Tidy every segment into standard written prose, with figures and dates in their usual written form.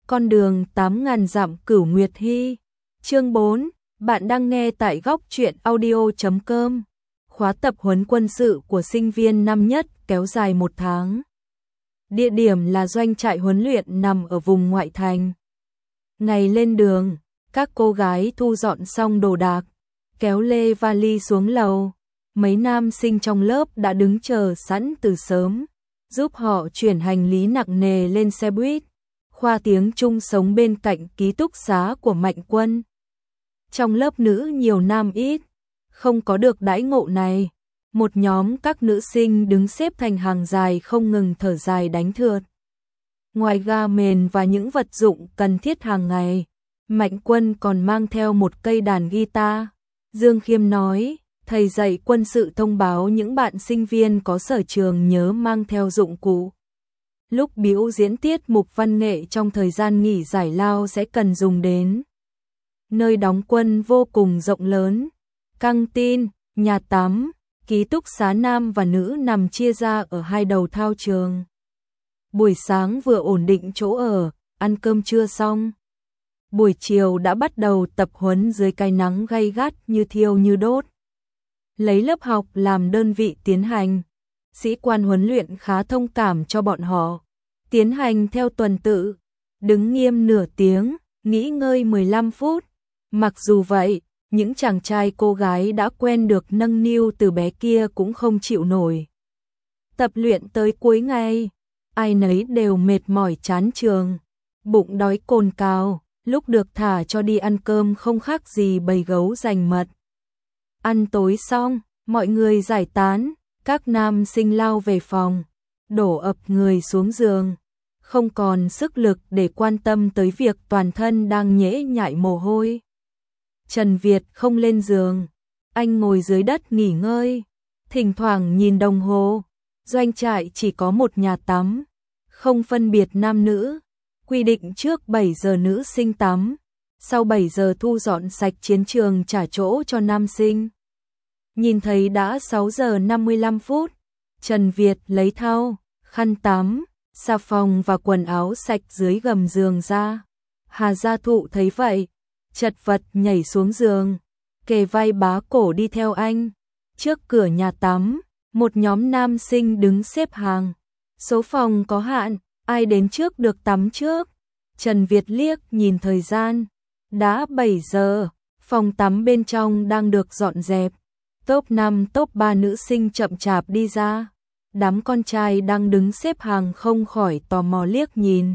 Con đường 8.000 dặm Cửu Nguyệt Hy. Chương 4, bạn đang nghe tại góc truyện audio.com. Khóa tập huấn quân sự của sinh viên năm nhất kéo dài 1 tháng. Địa điểm là doanh trại huấn luyện nằm ở vùng ngoại thành. Ngày lên đường, các cô gái thu dọn xong đồ đạc, kéo lê vali xuống lầu. Mấy nam sinh trong lớp đã đứng chờ sẵn từ sớm, giúp họ chuyển hành lý nặng nề lên xe buýt. Khoa tiếng Trung sống bên cạnh ký túc xá của Mạnh Quân. Trong lớp nữ nhiều nam ít, không có được đãi ngộ này. Một nhóm các nữ sinh đứng xếp thành hàng dài không ngừng thở dài đánh thượt. Ngoài ga mền và những vật dụng cần thiết hàng ngày, Mạnh Quân còn mang theo một cây đàn guitar. Dương Khiêm nói, thầy dạy quân sự thông báo những bạn sinh viên có sở trường nhớ mang theo dụng cụ. Lúc biểu diễn tiết mục văn nghệ trong thời gian nghỉ giải lao sẽ cần dùng đến. Nơi đóng quân vô cùng rộng lớn, căng tin, nhà tắm, ký túc xá nam và nữ nằm chia ra ở hai đầu thao trường. Buổi sáng vừa ổn định chỗ ở, ăn cơm trưa xong. Buổi chiều đã bắt đầu tập huấn dưới cái nắng gay gắt như thiêu như đốt. Lấy lớp học làm đơn vị tiến hành. Sĩ quan huấn luyện khá thông cảm cho bọn họ. Tiến hành theo tuần tự, đứng nghiêm nửa tiếng, nghỉ ngơi 15 phút. Mặc dù vậy, những chàng trai cô gái đã quen được nâng niu từ bé kia cũng không chịu nổi. Tập luyện tới cuối ngày, ai nấy đều mệt mỏi chán trường, bụng đói cồn cào, lúc được thả cho đi ăn cơm không khác gì bầy gấu giành mật. Ăn tối xong, mọi người giải tán, các nam sinh lao về phòng, đổ ập người xuống giường, không còn sức lực để quan tâm tới việc toàn thân đang nhễ nhại mồ hôi. Trần Việt không lên giường, anh ngồi dưới đất nghỉ ngơi, thỉnh thoảng nhìn đồng hồ. Doanh trại chỉ có một nhà tắm, không phân biệt nam nữ, quy định trước 7 giờ nữ sinh tắm, sau 7 giờ thu dọn sạch chiến trường trả chỗ cho nam sinh. Nhìn thấy đã 6 giờ 55 phút, Trần Việt lấy thau, khăn tắm, xà phòng và quần áo sạch dưới gầm giường ra. Hà Gia Thụ thấy vậy, chật vật nhảy xuống giường, kề vai bá cổ đi theo anh. Trước cửa nhà tắm, một nhóm nam sinh đứng xếp hàng. Số phòng có hạn, ai đến trước được tắm trước. Trần Việt liếc nhìn thời gian, đã 7 giờ, phòng tắm bên trong đang được dọn dẹp. Top 5 top 3 nữ sinh chậm chạp đi ra. Đám con trai đang đứng xếp hàng không khỏi tò mò liếc nhìn.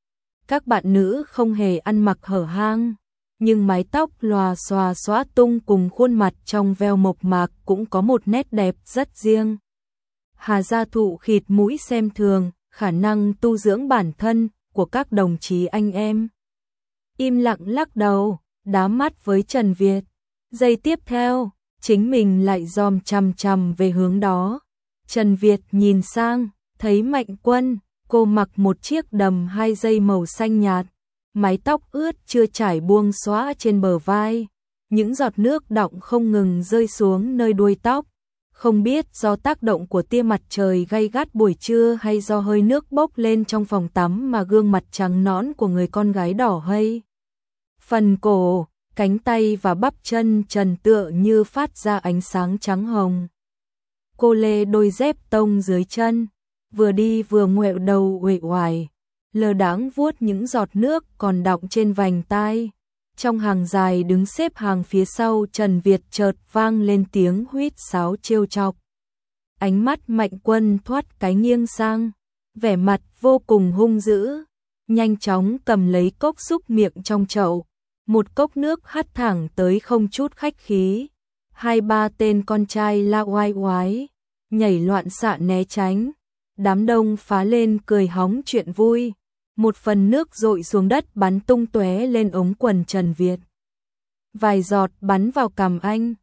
Các bạn nữ không hề ăn mặc hở hang, nhưng mái tóc lòa xòa xõa tung cùng khuôn mặt trong veo mộc mạc cũng có một nét đẹp rất riêng. Hà Gia Thụ khịt mũi xem thường khả năng tu dưỡng bản thân của các đồng chí anh em. Im lặng lắc đầu, đá mắt với Trần Việt. Giây tiếp theo, chính mình lại dòm chằm chằm về hướng đó. Trần Việt nhìn sang, thấy Mạnh Quân, cô mặc một chiếc đầm 2 dây màu xanh nhạt, mái tóc ướt chưa trải buông xõa trên bờ vai, những giọt nước đọng không ngừng rơi xuống nơi đuôi tóc. Không biết do tác động của tia mặt trời gay gắt buổi trưa hay do hơi nước bốc lên trong phòng tắm mà gương mặt trắng nõn của người con gái đỏ hây. Phần cổ, cánh tay và bắp chân trần tựa như phát ra ánh sáng trắng hồng. Cô lê đôi dép tông dưới chân, vừa đi vừa ngoẹo đầu uể oải, lờ đãng vuốt những giọt nước còn đọng trên vành tai. Trong hàng dài đứng xếp hàng phía sau Trần Việt chợt vang lên tiếng huýt sáo trêu chọc. Ánh mắt Mạnh Quân thoát cái nghiêng sang, vẻ mặt vô cùng hung dữ, nhanh chóng cầm lấy cốc xúc miệng trong chậu, một cốc nước hắt thẳng tới không chút khách khí. 2-3 tên con trai la oai oái, nhảy loạn xạ né tránh, đám đông phá lên cười hóng chuyện vui. Một phần nước dội xuống đất bắn tung tóe lên ống quần Trần Việt. Vài giọt bắn vào cằm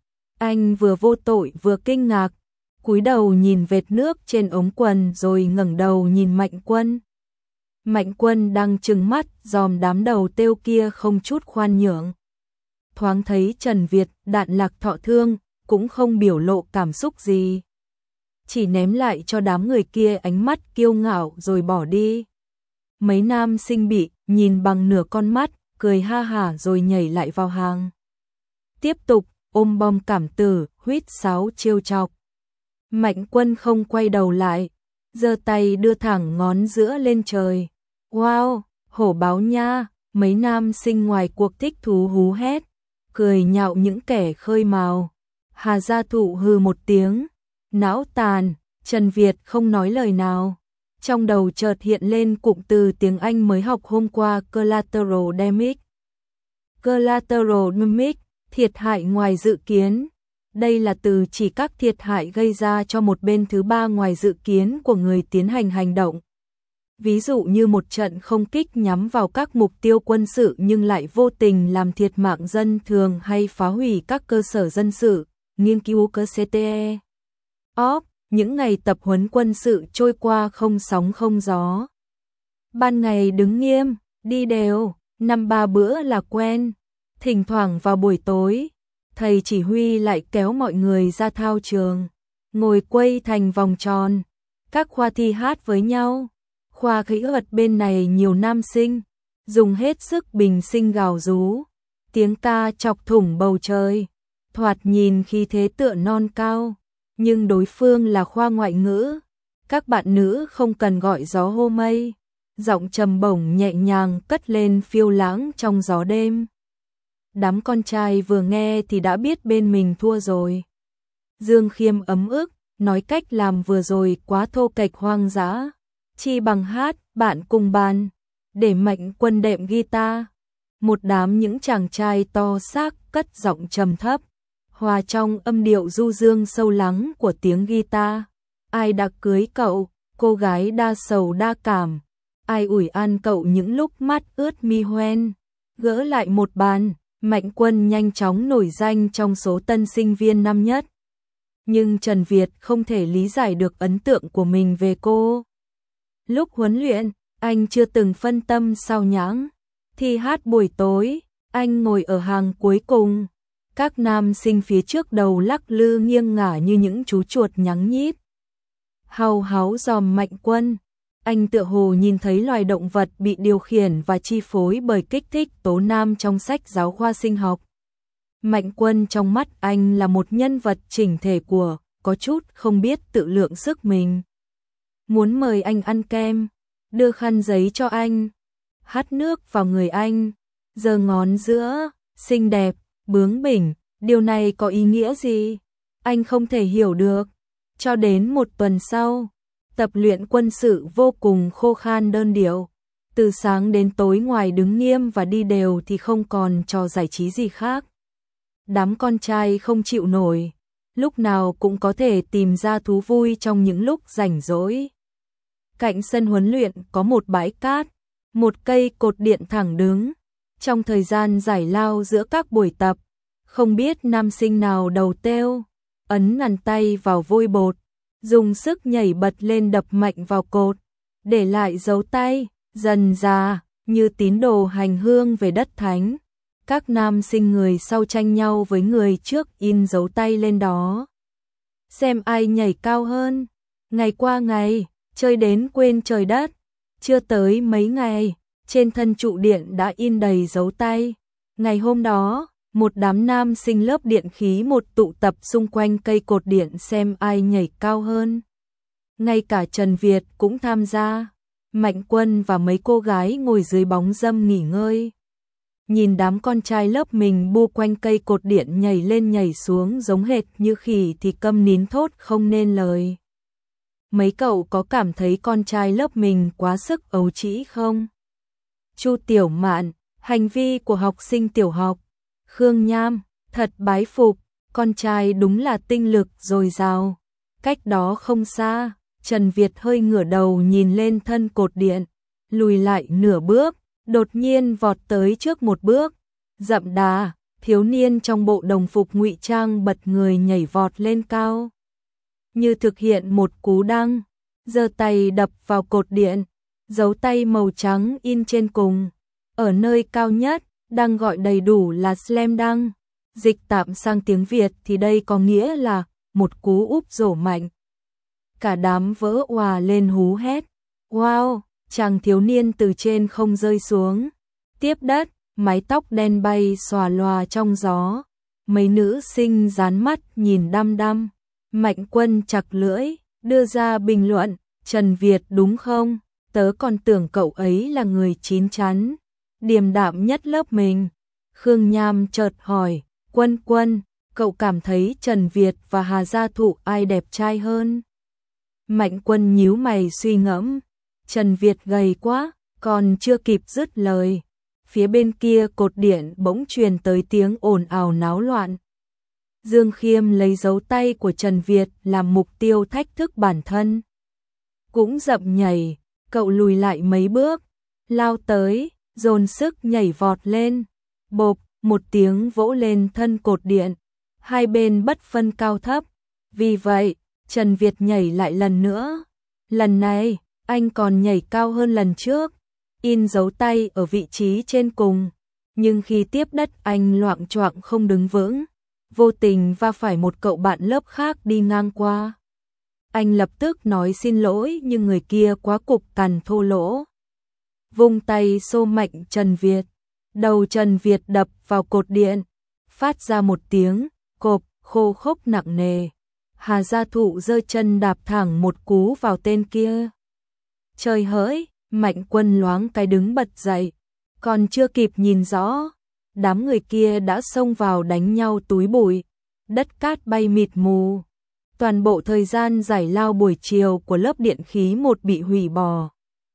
anh vừa vô tội vừa kinh ngạc, cúi đầu nhìn vệt nước trên ống quần rồi ngẩng đầu nhìn Mạnh Quân. Mạnh Quân đang trừng mắt dòm đám đầu têu kia không chút khoan nhượng. Thoáng thấy Trần Việt đạn lạc thọ thương, cũng không biểu lộ cảm xúc gì. Chỉ ném lại cho đám người kia ánh mắt kiêu ngạo rồi bỏ đi. Mấy nam sinh bị nhìn bằng nửa con mắt, cười ha hả rồi nhảy lại vào hàng. Tiếp tục, ôm bom cảm tử, huýt sáo trêu chọc. Mạnh Quân không quay đầu lại, giơ tay đưa thẳng ngón giữa lên trời. Wow, hổ báo nha, mấy nam sinh ngoài cuộc thích thú hú hét, cười nhạo những kẻ khơi mào. Hà Gia Thụ hừ một tiếng, não tàn, Trần Việt không nói lời nào. Trong đầu chợt hiện lên cụm từ tiếng Anh mới học hôm qua, collateral damage. Collateral damage, thiệt hại ngoài dự kiến. Đây là từ chỉ các thiệt hại gây ra cho một bên thứ ba ngoài dự kiến của người tiến hành hành động. Ví dụ như một trận không kích nhắm vào các mục tiêu quân sự nhưng lại vô tình làm thiệt mạng dân thường hay phá hủy các cơ sở dân sự, nghiên cứu cơ CTE. Những ngày tập huấn quân sự trôi qua không sóng không gió. Ban ngày đứng nghiêm, đi đều, 5-3 bữa là quen. Thỉnh thoảng vào buổi tối, thầy chỉ huy lại kéo mọi người ra thao trường, ngồi quây thành vòng tròn, các khoa thi hát với nhau. Khoa kỹ thuật bên này nhiều nam sinh, dùng hết sức bình sinh gào rú, tiếng ca chọc thủng bầu trời, thoạt nhìn khí thế tựa non cao, nhưng đối phương là khoa ngoại ngữ, các bạn nữ không cần gọi gió hô mây, giọng trầm bổng nhẹ nhàng cất lên phiêu lãng trong gió đêm. Đám con trai vừa nghe thì đã biết bên mình thua rồi. Dương Khiêm ấm ức, nói cách làm vừa rồi quá thô kệch hoang dã. Chi bằng hát, bạn cùng bàn, để Mạnh Quân đệm guitar. Một đám những chàng trai to xác cất giọng trầm thấp, hòa trong âm điệu du dương sâu lắng của tiếng guitar. Ai đã cưới cậu, cô gái đa sầu đa cảm. Ai ủi an cậu những lúc mắt ướt mi hoen. Gỡ lại một bàn, Mạnh Quân nhanh chóng nổi danh trong số tân sinh viên năm nhất. Nhưng Trần Việt không thể lý giải được ấn tượng của mình về cô. Lúc huấn luyện, anh chưa từng phân tâm sao nhãng. Thi hát buổi tối, anh ngồi ở hàng cuối cùng. Các nam sinh phía trước đầu lắc lư nghiêng ngả như những chú chuột nhắng nhít. Hào háo dòm Mạnh Quân. Anh tựa hồ nhìn thấy loài động vật bị điều khiển và chi phối bởi kích thích tố nam trong sách giáo khoa sinh học. Mạnh Quân trong mắt anh là một nhân vật chỉnh thể của, có chút không biết tự lượng sức mình. Muốn mời anh ăn kem, đưa khăn giấy cho anh, hắt nước vào người anh, giơ ngón giữa, xinh đẹp, bướng bỉnh, điều này có ý nghĩa gì? Anh không thể hiểu được. Cho đến một tuần sau, tập luyện quân sự vô cùng khô khan đơn điệu. Từ sáng đến tối ngoài đứng nghiêm và đi đều thì không còn trò giải trí gì khác. Đám con trai không chịu nổi, lúc nào cũng có thể tìm ra thú vui trong những lúc rảnh rỗi. Cạnh sân huấn luyện có một bãi cát, một cây cột điện thẳng đứng. Trong thời gian giải lao giữa các buổi tập, không biết nam sinh nào đầu têu, ấn ngàn tay vào vôi bột, dùng sức nhảy bật lên đập mạnh vào cột, để lại dấu tay, dần dà, như tín đồ hành hương về đất thánh. Các nam sinh người sau tranh nhau với người trước in dấu tay lên đó. Xem ai nhảy cao hơn. Ngày qua ngày, chơi đến quên trời đất. Chưa tới mấy ngày, trên thân trụ điện đã in đầy dấu tay. Ngày hôm đó, một đám nam sinh lớp điện khí một tụ tập xung quanh cây cột điện xem ai nhảy cao hơn. Ngay cả Trần Việt cũng tham gia. Mạnh Quân và mấy cô gái ngồi dưới bóng râm nghỉ ngơi. Nhìn đám con trai lớp mình bu quanh cây cột điện nhảy lên nhảy xuống giống hệt như khỉ thì câm nín thốt không nên lời. Mấy cậu có cảm thấy con trai lớp mình quá sức ấu trĩ không? Chu Tiểu Mạn, hành vi của học sinh tiểu học. Khương Nham, thật bái phục, con trai đúng là tinh lực dồi dào. Cách đó không xa, Trần Việt hơi ngửa đầu nhìn lên thân cột điện, lùi lại nửa bước, đột nhiên vọt tới trước một bước. Dậm đà, thiếu niên trong bộ đồng phục ngụy trang bật người nhảy vọt lên cao. Như thực hiện một cú đăng, giơ tay đập vào cột điện, dấu tay màu trắng in trên cùng. Ở nơi cao nhất, đang gọi đầy đủ là slam dunk. Dịch tạm sang tiếng Việt thì đây có nghĩa là một cú úp rổ mạnh. Cả đám vỡ òa lên hú hét. Wow, chàng thiếu niên từ trên không rơi xuống, tiếp đất, mái tóc đen bay xòa lòa trong gió. Mấy nữ sinh dán mắt nhìn đăm đăm. Mạnh Quân chặt lưỡi, đưa ra bình luận, Trần Việt đúng không? Tớ còn tưởng cậu ấy là người chín chắn, điềm đạm nhất lớp mình. Khương Nham chợt hỏi, Quân Quân, cậu cảm thấy Trần Việt và Hà Gia Thụ ai đẹp trai hơn? Mạnh Quân nhíu mày suy ngẫm, Trần Việt gầy quá, còn chưa kịp dứt lời. Phía bên kia cột điện bỗng truyền tới tiếng ồn ào náo loạn. Dương Khiêm lấy dấu tay của Trần Việt làm mục tiêu thách thức bản thân. Cũng dậm nhảy, cậu lùi lại mấy bước, lao tới, dồn sức nhảy vọt lên. Bộp, một tiếng vỗ lên thân cột điện, hai bên bất phân cao thấp. Vì vậy, Trần Việt nhảy lại lần nữa. Lần này, anh còn nhảy cao hơn lần trước, in dấu tay ở vị trí trên cùng. Nhưng khi tiếp đất anh loạng choạng không đứng vững, vô tình va phải một cậu bạn lớp khác đi ngang qua. Anh lập tức nói xin lỗi nhưng người kia quá cục cằn thô lỗ. Vung tay xô mạnh Trần Việt. Đầu Trần Việt đập vào cột điện, phát ra một tiếng cộp khô khốc nặng nề. Hà Gia Thụ giơ chân đạp thẳng một cú vào tên kia. Trời hỡi, Mạnh Quân loáng cái đứng bật dậy, còn chưa kịp nhìn rõ, đám người kia đã xông vào đánh nhau túi bụi, đất cát bay mịt mù. Toàn bộ thời gian giải lao buổi chiều của lớp điện khí 1 bị hủy bỏ.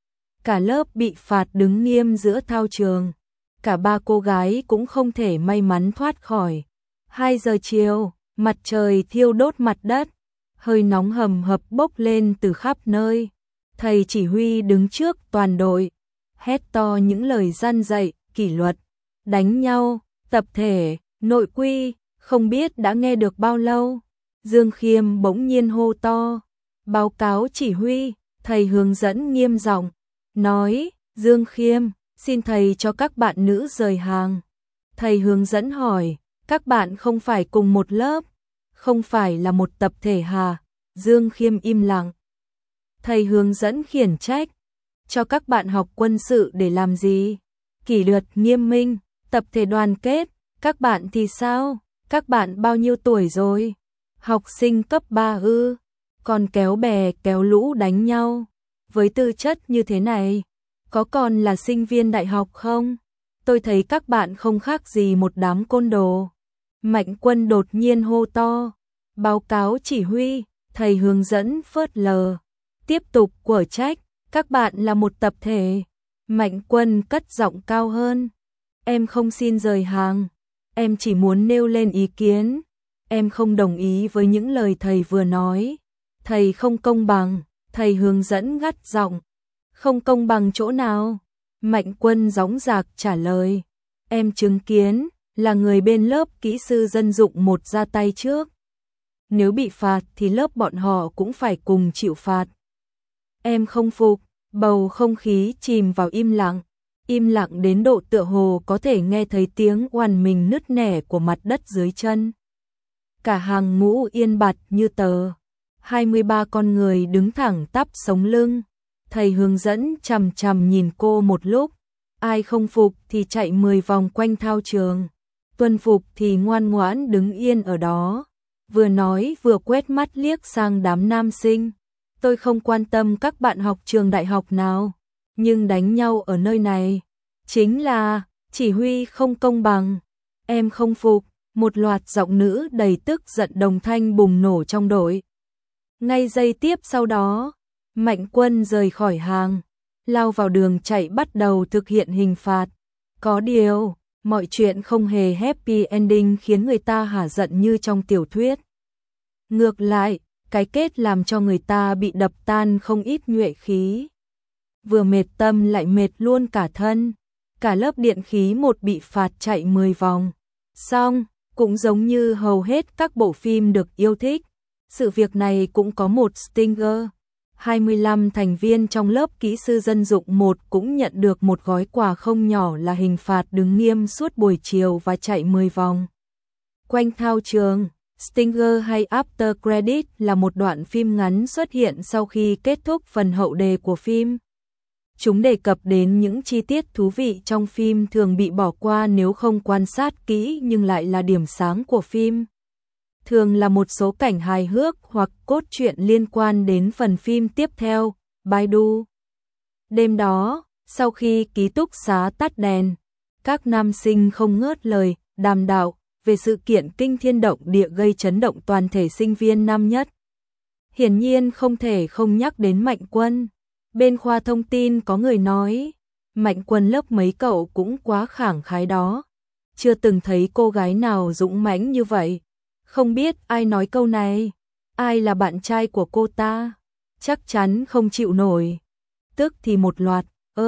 Cả lớp bị phạt đứng nghiêm giữa thao trường. Cả ba cô gái cũng không thể may mắn thoát khỏi. 2 giờ chiều, mặt trời thiêu đốt mặt đất, hơi nóng hầm hập bốc lên từ khắp nơi. Thầy chỉ huy đứng trước toàn đội, hét to những lời răn dạy, kỷ luật, đánh nhau, tập thể, nội quy, không biết đã nghe được bao lâu. Dương Khiêm bỗng nhiên hô to, báo cáo chỉ huy. Thầy hướng dẫn nghiêm giọng, nói, Dương Khiêm, xin thầy cho các bạn nữ rời hàng. Thầy hướng dẫn hỏi, các bạn không phải cùng một lớp, không phải là một tập thể hả? Dương Khiêm im lặng. Thầy hướng dẫn khiển trách, cho các bạn học quân sự để làm gì? Kỷ luật nghiêm minh, tập thể đoàn kết, các bạn thì sao? Các bạn bao nhiêu tuổi rồi? Học sinh cấp 3 ư? Còn kéo bè kéo lũ đánh nhau, với tư chất như thế này, có còn là sinh viên đại học không? Tôi thấy các bạn không khác gì một đám côn đồ. Mạnh Quân đột nhiên hô to, báo cáo chỉ huy. Thầy hướng dẫn phớt lờ, tiếp tục quở trách, các bạn là một tập thể. Mạnh Quân cất giọng cao hơn, em không xin rời hàng, em chỉ muốn nêu lên ý kiến. Em không đồng ý với những lời thầy vừa nói. Thầy không công bằng. Thầy hướng dẫn gắt giọng, không công bằng chỗ nào? Mạnh Quân dõng dạc trả lời, em chứng kiến là người bên lớp kỹ sư dân dụng 1 ra tay trước. Nếu bị phạt thì lớp bọn họ cũng phải cùng chịu phạt. Em không phục. Bầu không khí chìm vào im lặng đến độ tựa hồ có thể nghe thấy tiếng oằn mình nứt nẻ của mặt đất dưới chân. Cả hàng ngũ yên bặt như tờ. 23 con người đứng thẳng tắp sống lưng. Thầy hướng dẫn chằm chằm nhìn cô một lúc. Ai không phục thì chạy 10 vòng quanh thao trường. Tuân phục thì ngoan ngoãn đứng yên ở đó. Vừa nói vừa quét mắt liếc sang đám nam sinh. Tôi không quan tâm các bạn học trường đại học nào, nhưng đánh nhau ở nơi này chính là chỉ huy không công bằng. Em không phục. Một loạt giọng nữ đầy tức giận đồng thanh bùng nổ trong đội. Ngay giây tiếp sau đó, Mạnh Quân rời khỏi hàng, lao vào đường chạy bắt đầu thực hiện hình phạt. Có điều, mọi chuyện không hề happy ending khiến người ta hả giận như trong tiểu thuyết. Ngược lại, cái kết làm cho người ta bị đập tan không ít nhuệ khí. Vừa mệt tâm lại mệt luôn cả thân. Cả lớp điện khí 1 bị phạt chạy 10 vòng. Xong, cũng giống như hầu hết các bộ phim được yêu thích, sự việc này cũng có một stinger. 25 thành viên trong lớp kỹ sư dân dụng 1 cũng nhận được một gói quà không nhỏ là hình phạt đứng nghiêm suốt buổi chiều và chạy 10 vòng quanh thao trường. Stinger hay After Credit là một đoạn phim ngắn xuất hiện sau khi kết thúc phần hậu đề của phim. Chúng đề cập đến những chi tiết thú vị trong phim thường bị bỏ qua nếu không quan sát kỹ nhưng lại là điểm sáng của phim. Thường là một số cảnh hài hước hoặc cốt truyện liên quan đến phần phim tiếp theo, Baidu. Đêm đó, sau khi ký túc xá tắt đèn, các nam sinh không ngớt lời đàm đạo về sự kiện kinh thiên động địa gây chấn động toàn thể sinh viên năm nhất. Hiển nhiên không thể không nhắc đến Mạnh Quân. Bên khoa thông tin có người nói, Mạnh Quân lớp mấy cậu cũng quá khẳng khái đó. Chưa từng thấy cô gái nào dũng mãnh như vậy. Không biết ai nói câu này, ai là bạn trai của cô ta, chắc chắn không chịu nổi. Tức thì một loạt,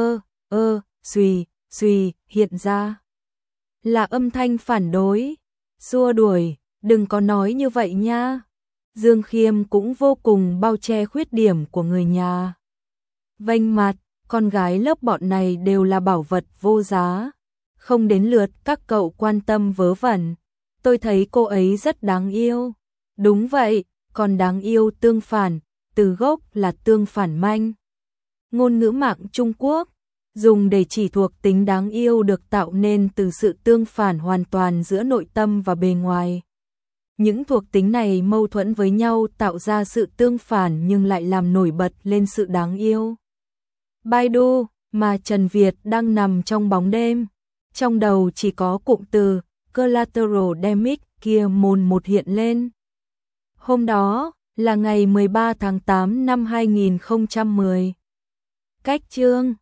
suy hiện ra. Là âm thanh phản đối, xua đuổi, đừng có nói như vậy nha. Dương Khiêm cũng vô cùng bao che khuyết điểm của người nhà. Vênh mặt, con gái lớp bọn này đều là bảo vật vô giá. Không đến lượt các cậu quan tâm vớ vẩn. Tôi thấy cô ấy rất đáng yêu. Đúng vậy, còn đáng yêu tương phản, từ gốc là tương phản manh. Ngôn ngữ mạng Trung Quốc, dùng để chỉ thuộc tính đáng yêu được tạo nên từ sự tương phản hoàn toàn giữa nội tâm và bề ngoài. Những thuộc tính này mâu thuẫn với nhau tạo ra sự tương phản nhưng lại làm nổi bật lên sự đáng yêu. Baidu, mà Trần Việt đang nằm trong bóng đêm. Trong đầu chỉ có cụm từ Collateral Damage kia mồn một hiện lên. Hôm đó là ngày 13 tháng 8 năm 2010. Cách chương